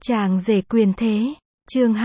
Chàng rể quyền thế, chương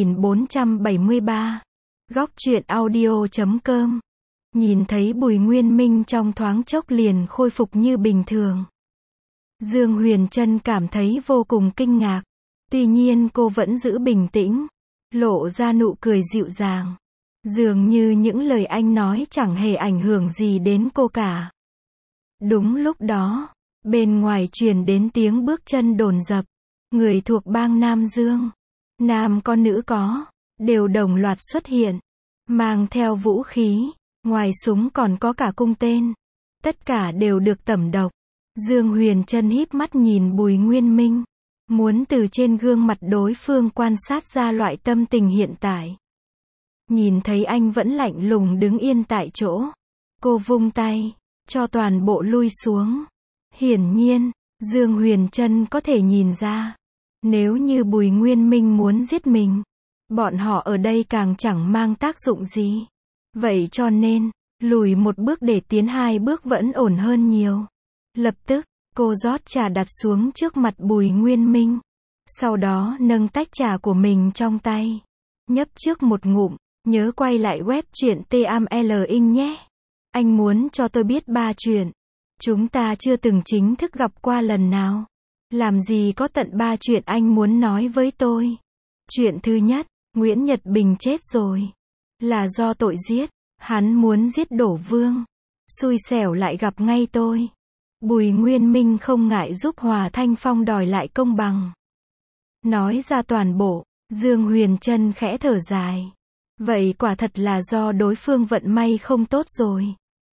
2473. Góc truyện audio.com. Nhìn thấy Bùi Nguyên Minh trong thoáng chốc liền khôi phục như bình thường. Dương Huyền Trân cảm thấy vô cùng kinh ngạc. Tuy nhiên cô vẫn giữ bình tĩnh, lộ ra nụ cười dịu dàng. Dường như những lời anh nói chẳng hề ảnh hưởng gì đến cô cả. Đúng lúc đó, bên ngoài truyền đến tiếng bước chân dồn dập. Người thuộc bang Nam Dương, nam có nữ có, đều đồng loạt xuất hiện, mang theo vũ khí, ngoài súng còn có cả cung tên. Tất cả đều được tẩm độc. Dương Huyền Trân híp mắt nhìn Bùi Nguyên Minh, muốn từ trên gương mặt đối phương quan sát ra loại tâm tình hiện tại. Nhìn thấy anh vẫn lạnh lùng đứng yên tại chỗ, cô vung tay, cho toàn bộ lui xuống. Hiển nhiên, Dương Huyền Trân có thể nhìn ra, nếu như Bùi Nguyên Minh muốn giết mình, bọn họ ở đây càng chẳng mang tác dụng gì. Vậy cho nên, lùi một bước để tiến hai bước vẫn ổn hơn nhiều. Lập tức, cô rót trà đặt xuống trước mặt Bùi Nguyên Minh. Sau đó nâng tách trà của mình trong tay, nhấp trước một ngụm, nhớ quay lại web truyện TML Inc nhé. Anh muốn cho tôi biết 3 chuyện. Chúng ta chưa từng chính thức gặp qua lần nào. Làm gì có tận 3 chuyện anh muốn nói với tôi. Chuyện thứ nhất, Nguyễn Nhật Bình chết rồi. Là do tội giết. Hắn muốn giết Đổ Vương. Xui xẻo lại gặp ngay tôi. Bùi Nguyên Minh không ngại giúp Hòa Thanh Phong đòi lại công bằng. Nói ra toàn bộ, Dương Huyền Trân khẽ thở dài. Vậy quả thật là do đối phương vận may không tốt rồi.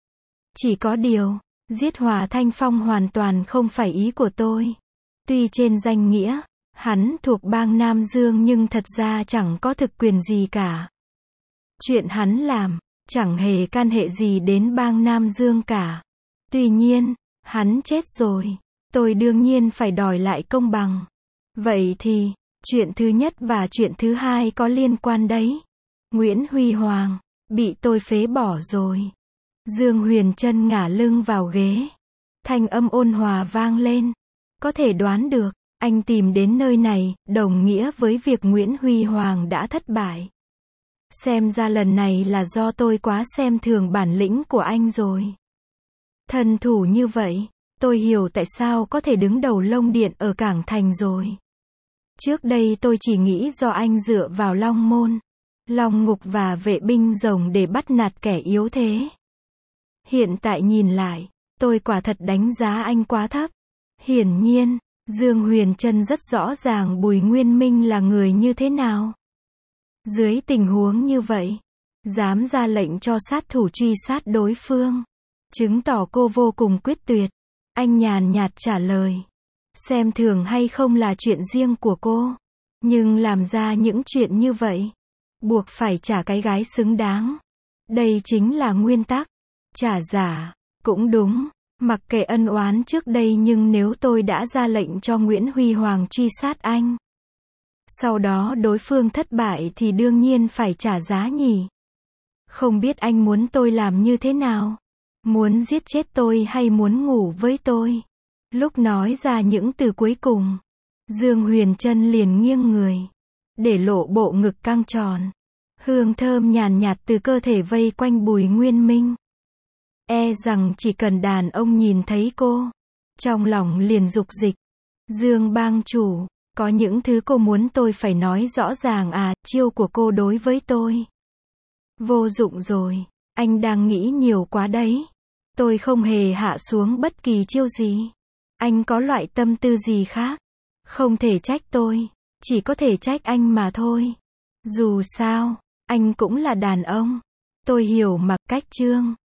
Chỉ có điều, giết Hòa Thanh Phong hoàn toàn không phải ý của tôi. Tuy trên danh nghĩa, hắn thuộc bang Nam Dương nhưng thật ra chẳng có thực quyền gì cả. Chuyện hắn làm, chẳng hề can hệ gì đến bang Nam Dương cả. Tuy nhiên, hắn chết rồi, tôi đương nhiên phải đòi lại công bằng. Vậy thì, chuyện thứ nhất và chuyện thứ hai có liên quan đấy. Nguyễn Huy Hoàng, bị tôi phế bỏ rồi. Dương Huyền Trân ngả lưng vào ghế. Thanh âm ôn hòa vang lên. Có thể đoán được, anh tìm đến nơi này, đồng nghĩa với việc Nguyễn Huy Hoàng đã thất bại. Xem ra lần này là do tôi quá xem thường bản lĩnh của anh rồi. Thần thủ như vậy, tôi hiểu tại sao có thể đứng đầu Long Điện ở Cảng Thành rồi. Trước đây tôi chỉ nghĩ do anh dựa vào Long Môn, Long Ngục và vệ binh rồng để bắt nạt kẻ yếu thế. Hiện tại nhìn lại, tôi quả thật đánh giá anh quá thấp. Hiển nhiên, Dương Huyền Trân rất rõ ràng Bùi Nguyên Minh là người như thế nào. Dưới tình huống như vậy, dám ra lệnh cho sát thủ truy sát đối phương, chứng tỏ cô vô cùng quyết tuyệt. Anh nhàn nhạt trả lời. Xem thường hay không là chuyện riêng của cô, nhưng làm ra những chuyện như vậy, buộc phải trả cái gái xứng đáng. Đây chính là nguyên tắc. Trả giả, cũng đúng, mặc kệ ân oán trước đây nhưng nếu tôi đã ra lệnh cho Nguyễn Huy Hoàng truy sát anh, sau đó đối phương thất bại thì đương nhiên phải trả giá nhỉ. Không biết anh muốn tôi làm như thế nào? Muốn giết chết tôi hay muốn ngủ với tôi? Lúc nói ra những từ cuối cùng, Dương Huyền Trân liền nghiêng người, để lộ bộ ngực căng tròn. Hương thơm nhàn nhạt từ cơ thể vây quanh Bùi Nguyên Minh. E rằng chỉ cần đàn ông nhìn thấy cô, trong lòng liền dục dịch. Dương bang chủ, có những thứ cô muốn tôi phải nói rõ ràng à? Chiêu của cô đối với tôi vô dụng rồi, anh đang nghĩ nhiều quá đấy. Tôi không hề hạ xuống bất kỳ chiêu gì. Anh có loại tâm tư gì khác? Không thể trách tôi, chỉ có thể trách anh mà thôi. Dù sao, anh cũng là đàn ông. Tôi hiểu mà. Cách chương